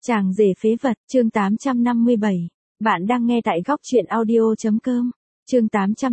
Chàng rể phế vật, chương 857. Bạn đang nghe tại góc truyện audio.com. Chương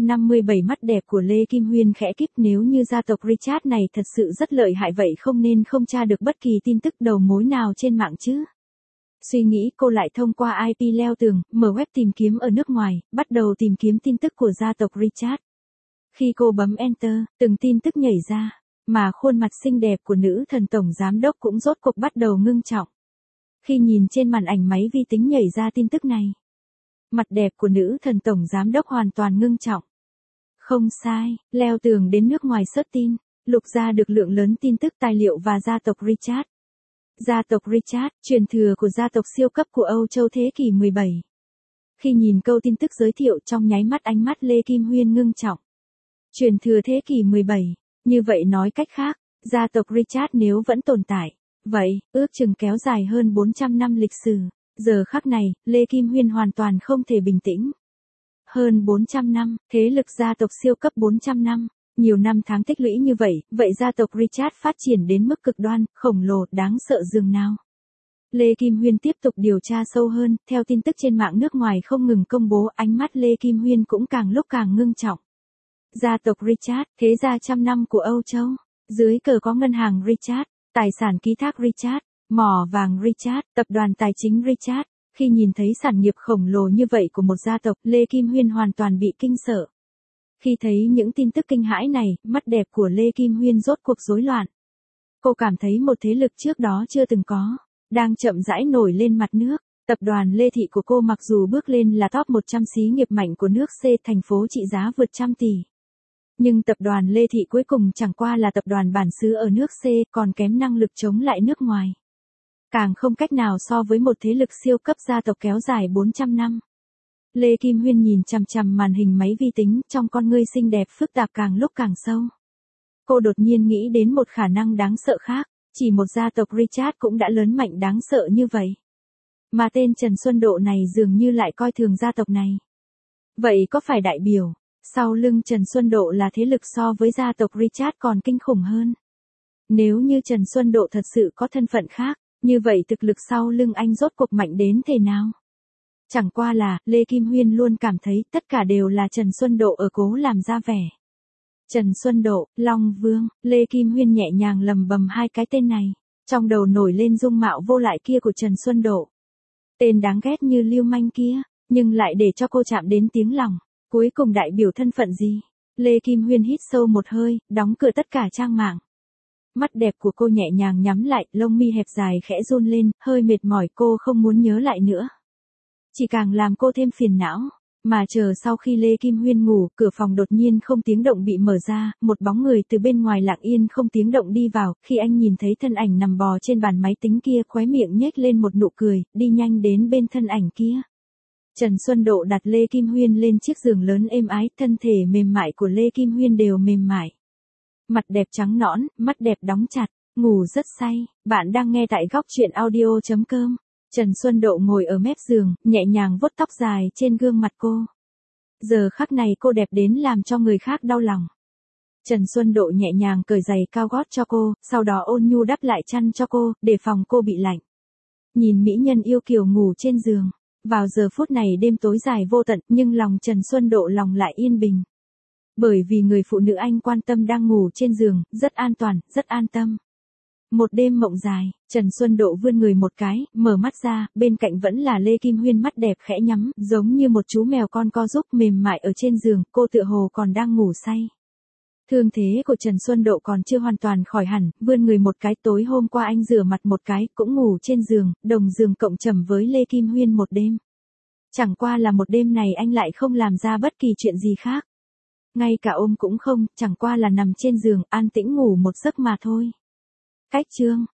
857 mắt đẹp của Lê Kim Huyên khẽ kíp, nếu như gia tộc Richard này thật sự rất lợi hại vậy không nên không tra được bất kỳ tin tức đầu mối nào trên mạng chứ. Suy nghĩ cô lại thông qua IP leo tường, mở web tìm kiếm ở nước ngoài, bắt đầu tìm kiếm tin tức của gia tộc Richard. Khi cô bấm Enter, từng tin tức nhảy ra, mà khuôn mặt xinh đẹp của nữ thần tổng giám đốc cũng rốt cuộc bắt đầu ngưng trọng. Khi nhìn trên màn ảnh máy vi tính nhảy ra tin tức này, mặt đẹp của nữ thần tổng giám đốc hoàn toàn ngưng trọng. Không sai, leo tường đến nước ngoài search tin, lục ra được lượng lớn tin tức tài liệu và gia tộc Richard. Gia tộc Richard, truyền thừa của gia tộc siêu cấp của Âu Châu thế kỷ 17. Khi nhìn câu tin tức giới thiệu trong nháy mắt ánh mắt Lê Kim Huyên ngưng trọng. Truyền thừa thế kỷ 17, như vậy nói cách khác, gia tộc Richard nếu vẫn tồn tại, vậy, ước chừng kéo dài hơn 400 năm lịch sử. Giờ khắc này, Lê Kim Huyên hoàn toàn không thể bình tĩnh. Hơn 400 năm, thế lực gia tộc siêu cấp 400 năm, nhiều năm tháng tích lũy như vậy, vậy gia tộc Richard phát triển đến mức cực đoan, khổng lồ, đáng sợ dường nào. Lê Kim Huyên tiếp tục điều tra sâu hơn, theo tin tức trên mạng nước ngoài không ngừng công bố, ánh mắt Lê Kim Huyên cũng càng lúc càng ngưng trọng. Gia tộc Richard, thế gia trăm năm của Âu Châu, dưới cờ có ngân hàng Richard, tài sản ký thác Richard, mỏ vàng Richard, tập đoàn tài chính Richard. Khi nhìn thấy sản nghiệp khổng lồ như vậy của một gia tộc, Lê Kim Huyên hoàn toàn bị kinh sợ. Khi thấy những tin tức kinh hãi này, mắt đẹp của Lê Kim Huyên rốt cuộc rối loạn. Cô cảm thấy một thế lực trước đó chưa từng có, đang chậm rãi nổi lên mặt nước. Tập đoàn Lê Thị của cô mặc dù bước lên là top 100 xí nghiệp mạnh của nước C, thành phố trị giá vượt trăm tỷ. Nhưng tập đoàn Lê Thị cuối cùng chẳng qua là tập đoàn bản xứ ở nước C, còn kém năng lực chống lại nước ngoài. Càng không cách nào so với một thế lực siêu cấp gia tộc kéo dài 400 năm. Lê Kim Huyên nhìn chằm chằm màn hình máy vi tính, trong con ngươi xinh đẹp phức tạp càng lúc càng sâu. Cô đột nhiên nghĩ đến một khả năng đáng sợ khác, chỉ một gia tộc Richard cũng đã lớn mạnh đáng sợ như vậy. Mà tên Trần Xuân Độ này dường như lại coi thường gia tộc này. Vậy có phải đại biểu, sau lưng Trần Xuân Độ là thế lực so với gia tộc Richard còn kinh khủng hơn? Nếu như Trần Xuân Độ thật sự có thân phận khác, như vậy thực lực sau lưng anh rốt cuộc mạnh đến thế nào? Chẳng qua là, Lê Kim Huyên luôn cảm thấy tất cả đều là Trần Xuân Độ ở cố làm ra vẻ. Trần Xuân Độ, Long Vương, Lê Kim Huyên nhẹ nhàng lầm bầm hai cái tên này. Trong đầu nổi lên dung mạo vô lại kia của Trần Xuân Độ. Tên đáng ghét như lưu manh kia, nhưng lại để cho cô chạm đến tiếng lòng. Cuối cùng đại biểu thân phận gì? Lê Kim Huyên hít sâu một hơi, đóng cửa tất cả trang mạng. Mắt đẹp của cô nhẹ nhàng nhắm lại, lông mi hẹp dài khẽ run lên, hơi mệt mỏi, cô không muốn nhớ lại nữa. Chỉ càng làm cô thêm phiền não. Mà chờ sau khi Lê Kim Huyên ngủ, cửa phòng đột nhiên không tiếng động bị mở ra, một bóng người từ bên ngoài lặng yên không tiếng động đi vào, khi anh nhìn thấy thân ảnh nằm bò trên bàn máy tính kia, khóe miệng nhếch lên một nụ cười, đi nhanh đến bên thân ảnh kia. Trần Xuân Độ đặt Lê Kim Huyên lên chiếc giường lớn êm ái, thân thể mềm mại của Lê Kim Huyên đều mềm mại. Mặt đẹp trắng nõn, mắt đẹp đóng chặt, ngủ rất say. Bạn đang nghe tại góc truyện audio.com. Trần Xuân Độ ngồi ở mép giường, nhẹ nhàng vuốt tóc dài trên gương mặt cô. Giờ khắc này cô đẹp đến làm cho người khác đau lòng. Trần Xuân Độ nhẹ nhàng cởi giày cao gót cho cô, sau đó ôn nhu đắp lại chăn cho cô, để phòng cô bị lạnh. Nhìn mỹ nhân yêu kiều ngủ trên giường. Vào giờ phút này đêm tối dài vô tận, nhưng lòng Trần Xuân Độ lòng lại yên bình. Bởi vì người phụ nữ anh quan tâm đang ngủ trên giường, rất an toàn, rất an tâm. Một đêm mộng dài, Trần Xuân Độ vươn người một cái, mở mắt ra, bên cạnh vẫn là Lê Kim Huyên mắt đẹp khẽ nhắm, giống như một chú mèo con co giúp mềm mại ở trên giường, cô tựa hồ còn đang ngủ say. Thương thế của Trần Xuân Độ còn chưa hoàn toàn khỏi hẳn, vươn người một cái, tối hôm qua anh rửa mặt một cái, cũng ngủ trên giường, đồng giường cộng trầm với Lê Kim Huyên một đêm. Chẳng qua là một đêm này anh lại không làm ra bất kỳ chuyện gì khác. Ngay cả ôm cũng không, chẳng qua là nằm trên giường, an tĩnh ngủ một giấc mà thôi. Cách chương